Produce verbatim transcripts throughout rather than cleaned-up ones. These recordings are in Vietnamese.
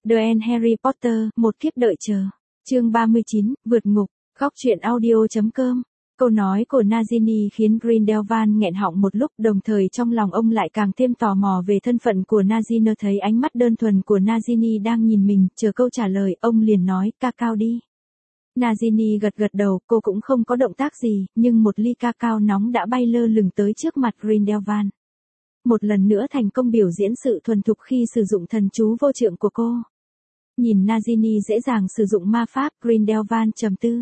The End Harry Potter, một kiếp đợi chờ. Chương ba mươi chín, vượt ngục. Góc truyện audio chấm com. Câu nói của Nagini khiến Grindelwald nghẹn họng một lúc, đồng thời trong lòng ông lại càng thêm tò mò về thân phận của Nagini. Thấy ánh mắt đơn thuần của Nagini đang nhìn mình, chờ câu trả lời, ông liền nói, cacao đi. Nagini gật gật đầu, cô cũng không có động tác gì, nhưng một ly cacao nóng đã bay lơ lửng tới trước mặt Grindelwald. Một lần nữa thành công biểu diễn sự thuần thục khi sử dụng thần chú vô trượng của cô. Nhìn Nagini dễ dàng sử dụng ma pháp, Grindelwald trầm tư.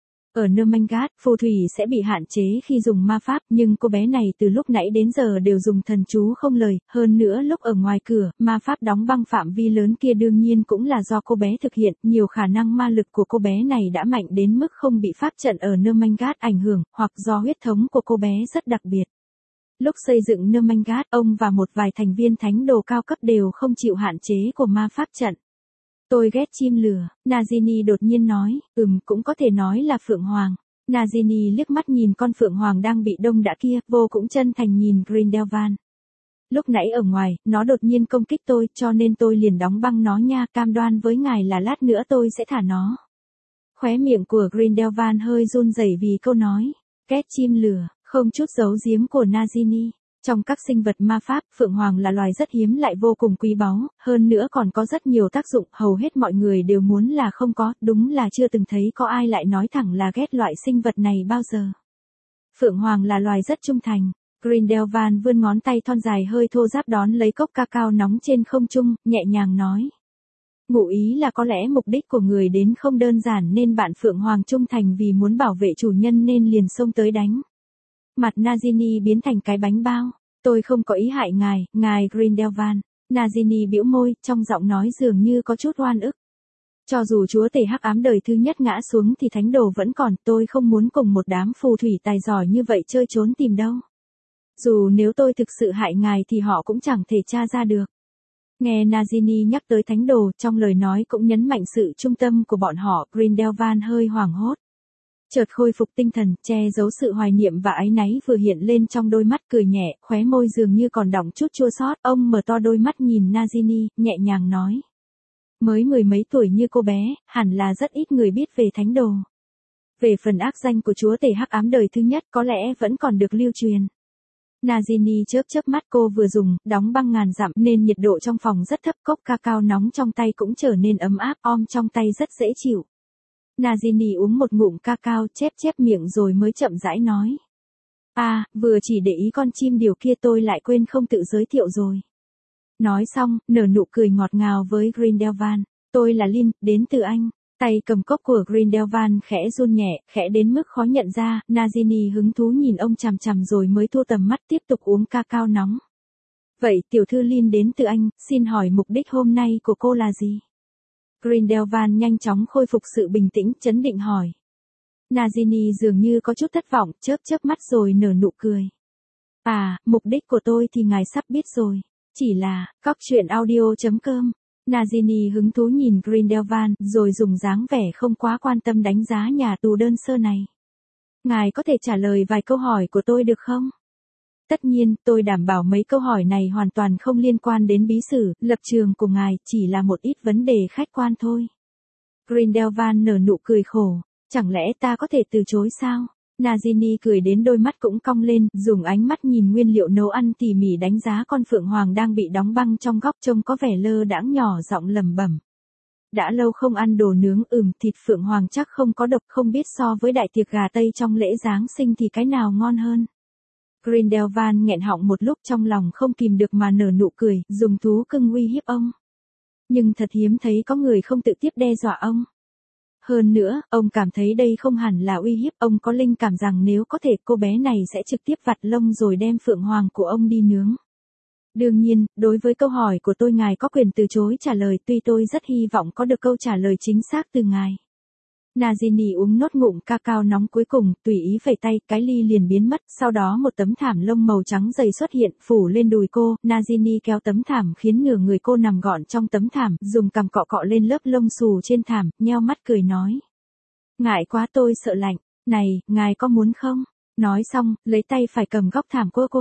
Ở Nermangat, phù thủy sẽ bị hạn chế khi dùng ma pháp, nhưng cô bé này từ lúc nãy đến giờ đều dùng thần chú không lời, hơn nữa lúc ở ngoài cửa, ma pháp đóng băng phạm vi lớn kia đương nhiên cũng là do cô bé thực hiện, nhiều khả năng ma lực của cô bé này đã mạnh đến mức không bị pháp trận ở Nermangat ảnh hưởng, hoặc do huyết thống của cô bé rất đặc biệt. Lúc xây dựng Nermangat, ông và một vài thành viên thánh đồ cao cấp đều không chịu hạn chế của ma pháp trận. Tôi ghét chim lửa, Nagini đột nhiên nói, ừm cũng có thể nói là phượng hoàng. Nagini liếc mắt nhìn con phượng hoàng đang bị đông đã kia, vô cũng chân thành nhìn Grindelwald. Lúc nãy ở ngoài, nó đột nhiên công kích tôi, cho nên tôi liền đóng băng nó nha, cam đoan với ngài là lát nữa tôi sẽ thả nó. Khóe miệng của Grindelwald hơi run rẩy vì câu nói, ghét chim lửa, không chút giấu giếm của Nagini. Trong các sinh vật ma pháp, phượng hoàng là loài rất hiếm lại vô cùng quý báu, hơn nữa còn có rất nhiều tác dụng, hầu hết mọi người đều muốn là không có, đúng là chưa từng thấy có ai lại nói thẳng là ghét loại sinh vật này bao giờ. Phượng hoàng là loài rất trung thành. Grindelwald vươn ngón tay thon dài hơi thô ráp đón lấy cốc cacao nóng trên không trung, nhẹ nhàng nói. Ngụ ý là có lẽ mục đích của người đến không đơn giản nên bạn phượng hoàng trung thành vì muốn bảo vệ chủ nhân nên liền xông tới đánh. Mặt Nagini biến thành cái bánh bao. Tôi không có ý hại ngài, ngài Grindelwald. Nagini bĩu môi, trong giọng nói dường như có chút oan ức. Cho dù chúa tể hắc ám đời thứ nhất ngã xuống thì thánh đồ vẫn còn, tôi không muốn cùng một đám phù thủy tài giỏi như vậy chơi trốn tìm đâu. Dù nếu tôi thực sự hại ngài thì họ cũng chẳng thể tra ra được. Nghe Nagini nhắc tới thánh đồ, trong lời nói cũng nhấn mạnh sự trung tâm của bọn họ, Grindelwald hơi hoảng hốt. Chợt khôi phục tinh thần, che giấu sự hoài niệm và áy náy vừa hiện lên trong đôi mắt, cười nhẹ, khóe môi dường như còn đọng chút chua xót. Ông mở to đôi mắt nhìn Nagini, nhẹ nhàng nói. Mới mười mấy tuổi như cô bé, hẳn là rất ít người biết về thánh đồ. Về phần ác danh của chúa tể hắc ám đời thứ nhất có lẽ vẫn còn được lưu truyền. Nagini chớp chớp mắt, cô vừa dùng, đóng băng ngàn dặm nên nhiệt độ trong phòng rất thấp, cốc cacao nóng trong tay cũng trở nên ấm áp, om trong tay rất dễ chịu. Nagini uống một ngụm cacao, chép chép miệng rồi mới chậm rãi nói. À, vừa chỉ để ý con chim điều kia tôi lại quên không tự giới thiệu rồi. Nói xong, nở nụ cười ngọt ngào với Grindelwald. Tôi là Lin, đến từ Anh. Tay cầm cốc của Grindelwald khẽ run nhẹ, khẽ đến mức khó nhận ra, Nagini hứng thú nhìn ông chằm chằm rồi mới thu tầm mắt tiếp tục uống cacao nóng. Vậy tiểu thư Lin đến từ Anh, xin hỏi mục đích hôm nay của cô là gì? Grindelwald nhanh chóng khôi phục sự bình tĩnh, trấn định hỏi. Nagini dường như có chút thất vọng, chớp chớp mắt rồi nở nụ cười. À, mục đích của tôi thì ngài sắp biết rồi. Chỉ là, góc truyện audio chấm com. Nagini hứng thú nhìn Grindelwald, rồi dùng dáng vẻ không quá quan tâm đánh giá nhà tù đơn sơ này. Ngài có thể trả lời vài câu hỏi của tôi được không? Tất nhiên, tôi đảm bảo mấy câu hỏi này hoàn toàn không liên quan đến bí sử, lập trường của ngài, chỉ là một ít vấn đề khách quan thôi. Grindelwald nở nụ cười khổ. Chẳng lẽ ta có thể từ chối sao? Nagini cười đến đôi mắt cũng cong lên, dùng ánh mắt nhìn nguyên liệu nấu ăn tỉ mỉ đánh giá con phượng hoàng đang bị đóng băng trong góc trông có vẻ lơ đãng, nhỏ giọng lẩm bẩm. Đã lâu không ăn đồ nướng, ừm, thịt phượng hoàng chắc không có độc, không biết so với đại tiệc gà Tây trong lễ Giáng sinh thì cái nào ngon hơn. Grindelwald nghẹn họng một lúc, trong lòng không kìm được mà nở nụ cười, dùng thú cưng uy hiếp ông. Nhưng thật hiếm thấy có người không tự tiếp đe dọa ông. Hơn nữa, ông cảm thấy đây không hẳn là uy hiếp, ông có linh cảm rằng nếu có thể cô bé này sẽ trực tiếp vặt lông rồi đem phượng hoàng của ông đi nướng. Đương nhiên, đối với câu hỏi của tôi ngài có quyền từ chối trả lời, tuy tôi rất hy vọng có được câu trả lời chính xác từ ngài. Nagini uống nốt ngụm cacao nóng cuối cùng, tùy ý phẩy tay, cái ly liền biến mất, sau đó một tấm thảm lông màu trắng dày xuất hiện, phủ lên đùi cô, Nagini kéo tấm thảm khiến nửa người cô nằm gọn trong tấm thảm, dùng cằm cọ cọ lên lớp lông xù trên thảm, nheo mắt cười nói. Ngại quá, tôi sợ lạnh, này, ngài có muốn không? Nói xong, lấy tay phải cầm góc thảm cô cô,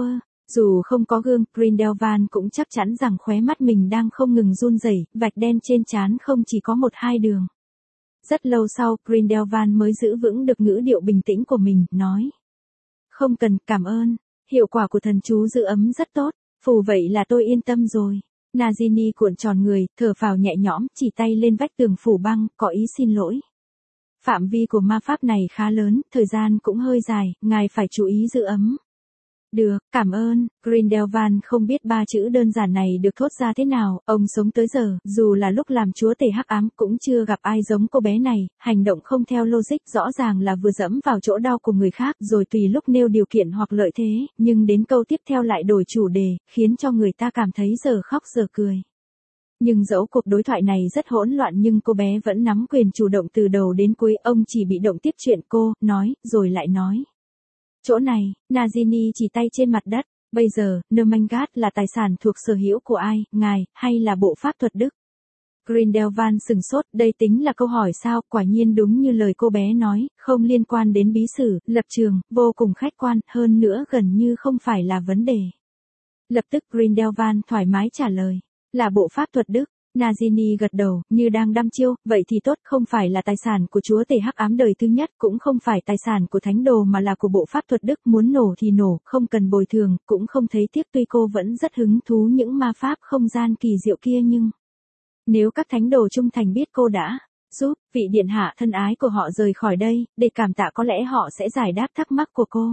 Dù không có gương, Grindelwald cũng chắc chắn rằng khóe mắt mình đang không ngừng run rẩy, vạch đen trên trán không chỉ có một hai đường. Rất lâu sau, Grindelwald mới giữ vững được ngữ điệu bình tĩnh của mình, nói. Không cần, cảm ơn. Hiệu quả của thần chú giữ ấm rất tốt. Phù vậy là tôi yên tâm rồi. Nagini cuộn tròn người, thở phào nhẹ nhõm, chỉ tay lên vách tường phủ băng, có ý xin lỗi. Phạm vi của ma pháp này khá lớn, thời gian cũng hơi dài, ngài phải chú ý giữ ấm. Được, cảm ơn. Grindelwald không biết ba chữ đơn giản này được thốt ra thế nào, ông sống tới giờ, dù là lúc làm chúa tể hắc ám cũng chưa gặp ai giống cô bé này, hành động không theo logic rõ ràng là vừa dẫm vào chỗ đau của người khác rồi tùy lúc nêu điều kiện hoặc lợi thế, nhưng đến câu tiếp theo lại đổi chủ đề, khiến cho người ta cảm thấy giờ khóc giờ cười. Nhưng dẫu cuộc đối thoại này rất hỗn loạn nhưng cô bé vẫn nắm quyền chủ động từ đầu đến cuối, ông chỉ bị động tiếp chuyện cô, nói, rồi lại nói. Chỗ này, Nagini chỉ tay trên mặt đất, bây giờ, Nermangat là tài sản thuộc sở hữu của ai, ngài, hay là bộ pháp thuật đức? Grindelwald sừng sốt, đây tính là câu hỏi sao, quả nhiên đúng như lời cô bé nói, không liên quan đến bí sử, lập trường, vô cùng khách quan, hơn nữa gần như không phải là vấn đề. Lập tức Grindelwald thoải mái trả lời, là bộ pháp thuật đức. Nagini gật đầu, như đang đăm chiêu, vậy thì tốt, không phải là tài sản của chúa tể hắc ám đời thứ nhất, cũng không phải tài sản của thánh đồ mà là của bộ pháp thuật đức, muốn nổ thì nổ, không cần bồi thường, cũng không thấy tiếc, tuy cô vẫn rất hứng thú những ma pháp không gian kỳ diệu kia nhưng... Nếu các thánh đồ trung thành biết cô đã giúp vị điện hạ thân ái của họ rời khỏi đây, để cảm tạ có lẽ họ sẽ giải đáp thắc mắc của cô.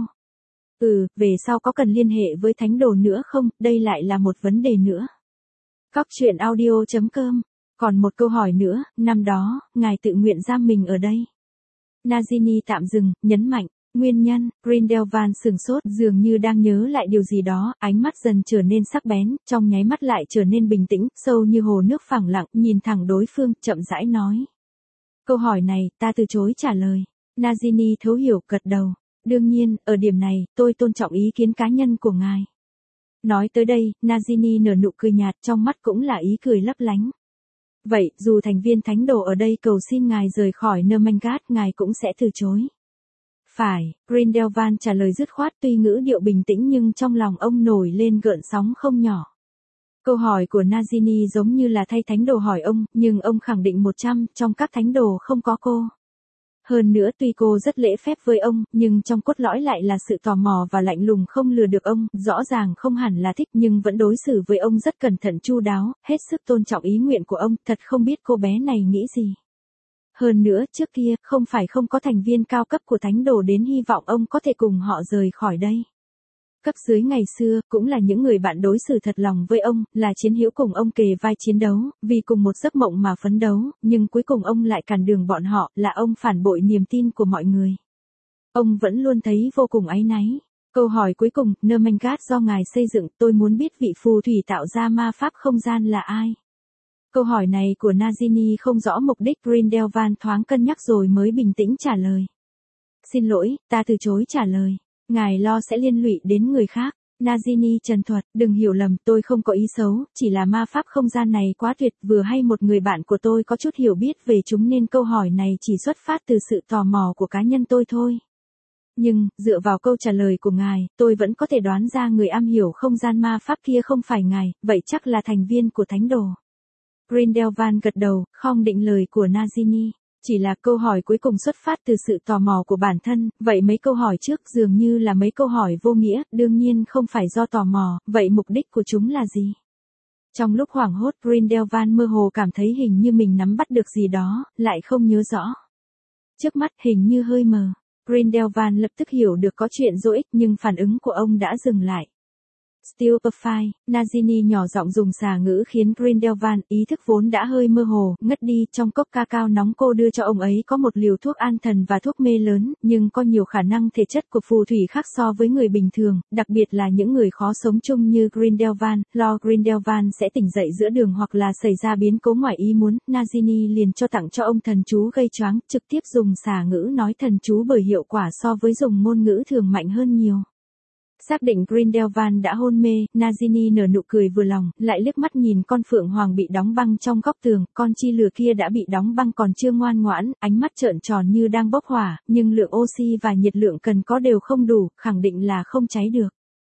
Ừ, về sau có cần liên hệ với thánh đồ nữa không, đây lại là một vấn đề nữa. Cóc truyện audio chấm com. Còn một câu hỏi nữa, năm đó, ngài tự nguyện giam mình ở đây. Nagini tạm dừng, nhấn mạnh, nguyên nhân, Grindelwald sừng sốt, dường như đang nhớ lại điều gì đó, ánh mắt dần trở nên sắc bén, trong nháy mắt lại trở nên bình tĩnh, sâu như hồ nước phẳng lặng, nhìn thẳng đối phương, chậm rãi nói. Câu hỏi này, ta từ chối trả lời. Nagini thấu hiểu, gật đầu. Đương nhiên, ở điểm này, tôi tôn trọng ý kiến cá nhân của ngài. Nói tới đây, Nagini nở nụ cười nhạt, trong mắt cũng là ý cười lấp lánh. Vậy, dù thành viên thánh đồ ở đây cầu xin ngài rời khỏi Nermangat, ngài cũng sẽ từ chối. Phải, Grindelwald trả lời dứt khoát, tuy ngữ điệu bình tĩnh nhưng trong lòng ông nổi lên gợn sóng không nhỏ. Câu hỏi của Nagini giống như là thay thánh đồ hỏi ông, nhưng ông khẳng định một trăm, trong các thánh đồ không có cô. Hơn nữa tuy cô rất lễ phép với ông, nhưng trong cốt lõi lại là sự tò mò và lạnh lùng không lừa được ông, rõ ràng không hẳn là thích nhưng vẫn đối xử với ông rất cẩn thận chu đáo, hết sức tôn trọng ý nguyện của ông, thật không biết cô bé này nghĩ gì. Hơn nữa, trước kia, không phải không có thành viên cao cấp của thánh đồ đến hy vọng ông có thể cùng họ rời khỏi đây. Cấp dưới ngày xưa, cũng là những người bạn đối xử thật lòng với ông, là chiến hữu cùng ông kề vai chiến đấu, vì cùng một giấc mộng mà phấn đấu, nhưng cuối cùng ông lại cản đường bọn họ, là ông phản bội niềm tin của mọi người. Ông vẫn luôn thấy vô cùng áy náy. Câu hỏi cuối cùng, Nermangat do ngài xây dựng, tôi muốn biết vị phù thủy tạo ra ma pháp không gian là ai? Câu hỏi này của Nagini không rõ mục đích, Grindelwald thoáng cân nhắc rồi mới bình tĩnh trả lời. Xin lỗi, ta từ chối trả lời. Ngài lo sẽ liên lụy đến người khác. Nagini trần thuật, đừng hiểu lầm, tôi không có ý xấu, chỉ là ma pháp không gian này quá tuyệt, vừa hay một người bạn của tôi có chút hiểu biết về chúng nên câu hỏi này chỉ xuất phát từ sự tò mò của cá nhân tôi thôi. Nhưng, dựa vào câu trả lời của ngài, tôi vẫn có thể đoán ra người am hiểu không gian ma pháp kia không phải ngài, vậy chắc là thành viên của thánh đồ. Grindelwald gật đầu, không định lời của Nagini. Chỉ là câu hỏi cuối cùng xuất phát từ sự tò mò của bản thân, vậy mấy câu hỏi trước dường như là mấy câu hỏi vô nghĩa, đương nhiên không phải do tò mò, vậy mục đích của chúng là gì? Trong lúc hoảng hốt, Grindelwald mơ hồ cảm thấy hình như mình nắm bắt được gì đó, lại không nhớ rõ. Trước mắt hình như hơi mờ, Grindelwald lập tức hiểu được có chuyện vô ích nhưng phản ứng của ông đã dừng lại. Stupefy, Nagini nhỏ giọng dùng xà ngữ khiến Grindelwald ý thức vốn đã hơi mơ hồ, ngất đi. Trong cốc ca cao nóng cô đưa cho ông ấy có một liều thuốc an thần và thuốc mê lớn, nhưng có nhiều khả năng thể chất của phù thủy khác so với người bình thường, đặc biệt là những người khó sống chung như Grindelwald. Lo Grindelwald sẽ tỉnh dậy giữa đường hoặc là xảy ra biến cố ngoài ý muốn, Nagini liền cho tặng cho ông thần chú gây choáng, trực tiếp dùng xà ngữ nói thần chú bởi hiệu quả so với dùng ngôn ngữ thường mạnh hơn nhiều. Xác định Grindelwald đã hôn mê, Nagini nở nụ cười vừa lòng, lại liếc mắt nhìn con phượng hoàng bị đóng băng trong góc tường, con chi lừa kia đã bị đóng băng còn chưa ngoan ngoãn, ánh mắt trợn tròn như đang bốc hỏa, nhưng lượng oxy và nhiệt lượng cần có đều không đủ, khẳng định là không cháy được.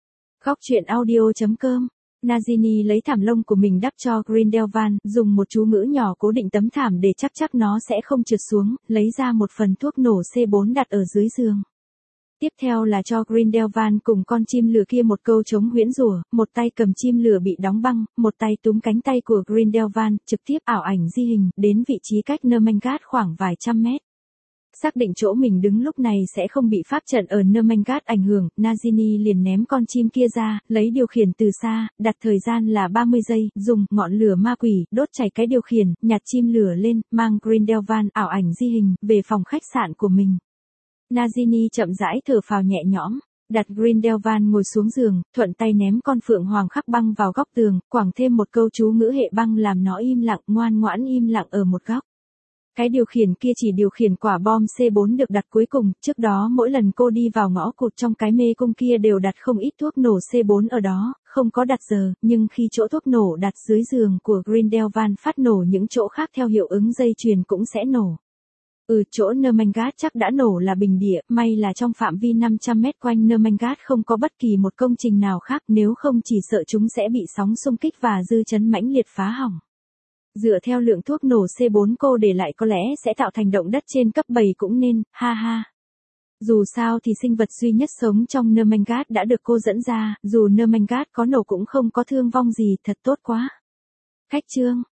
Góc truyện audio chấm com. Nagini lấy thảm lông của mình đắp cho Grindelwald, dùng một chú ngữ nhỏ cố định tấm thảm để chắc chắc nó sẽ không trượt xuống, lấy ra một phần thuốc nổ C bốn đặt ở dưới giường. Tiếp theo là cho Grindelwald cùng con chim lửa kia một câu chống huyễn rủa, một tay cầm chim lửa bị đóng băng, một tay túm cánh tay của Grindelwald, trực tiếp ảo ảnh di hình, đến vị trí cách Nermengat khoảng vài trăm mét. Xác định chỗ mình đứng lúc này sẽ không bị pháp trận ở Nermengat ảnh hưởng, Nagini liền ném con chim kia ra, lấy điều khiển từ xa, đặt thời gian là ba mươi giây, dùng ngọn lửa ma quỷ, đốt cháy cái điều khiển, nhặt chim lửa lên, mang Grindelwald ảo ảnh di hình, về phòng khách sạn của mình. Nagini chậm rãi thở phào nhẹ nhõm, đặt Grindelwald ngồi xuống giường, thuận tay ném con phượng hoàng khắc băng vào góc tường, quẳng thêm một câu chú ngữ hệ băng làm nó im lặng, ngoan ngoãn im lặng ở một góc. Cái điều khiển kia chỉ điều khiển quả bom C bốn được đặt cuối cùng, trước đó mỗi lần cô đi vào ngõ cụt trong cái mê cung kia đều đặt không ít thuốc nổ C bốn ở đó, không có đặt giờ, nhưng khi chỗ thuốc nổ đặt dưới giường của Grindelwald phát nổ những chỗ khác theo hiệu ứng dây chuyền cũng sẽ nổ. Ừ, chỗ Nermengat chắc đã nổ là bình địa, may là trong phạm vi năm trăm mét quanh Nermengat không có bất kỳ một công trình nào khác, nếu không chỉ sợ chúng sẽ bị sóng xung kích và dư chấn mãnh liệt phá hỏng. Dựa theo lượng thuốc nổ C bốn cô để lại có lẽ sẽ tạo thành động đất trên cấp bảy cũng nên, ha ha. Dù sao thì sinh vật duy nhất sống trong Nermengat đã được cô dẫn ra, dù Nermengat có nổ cũng không có thương vong gì, thật tốt quá. Khách chương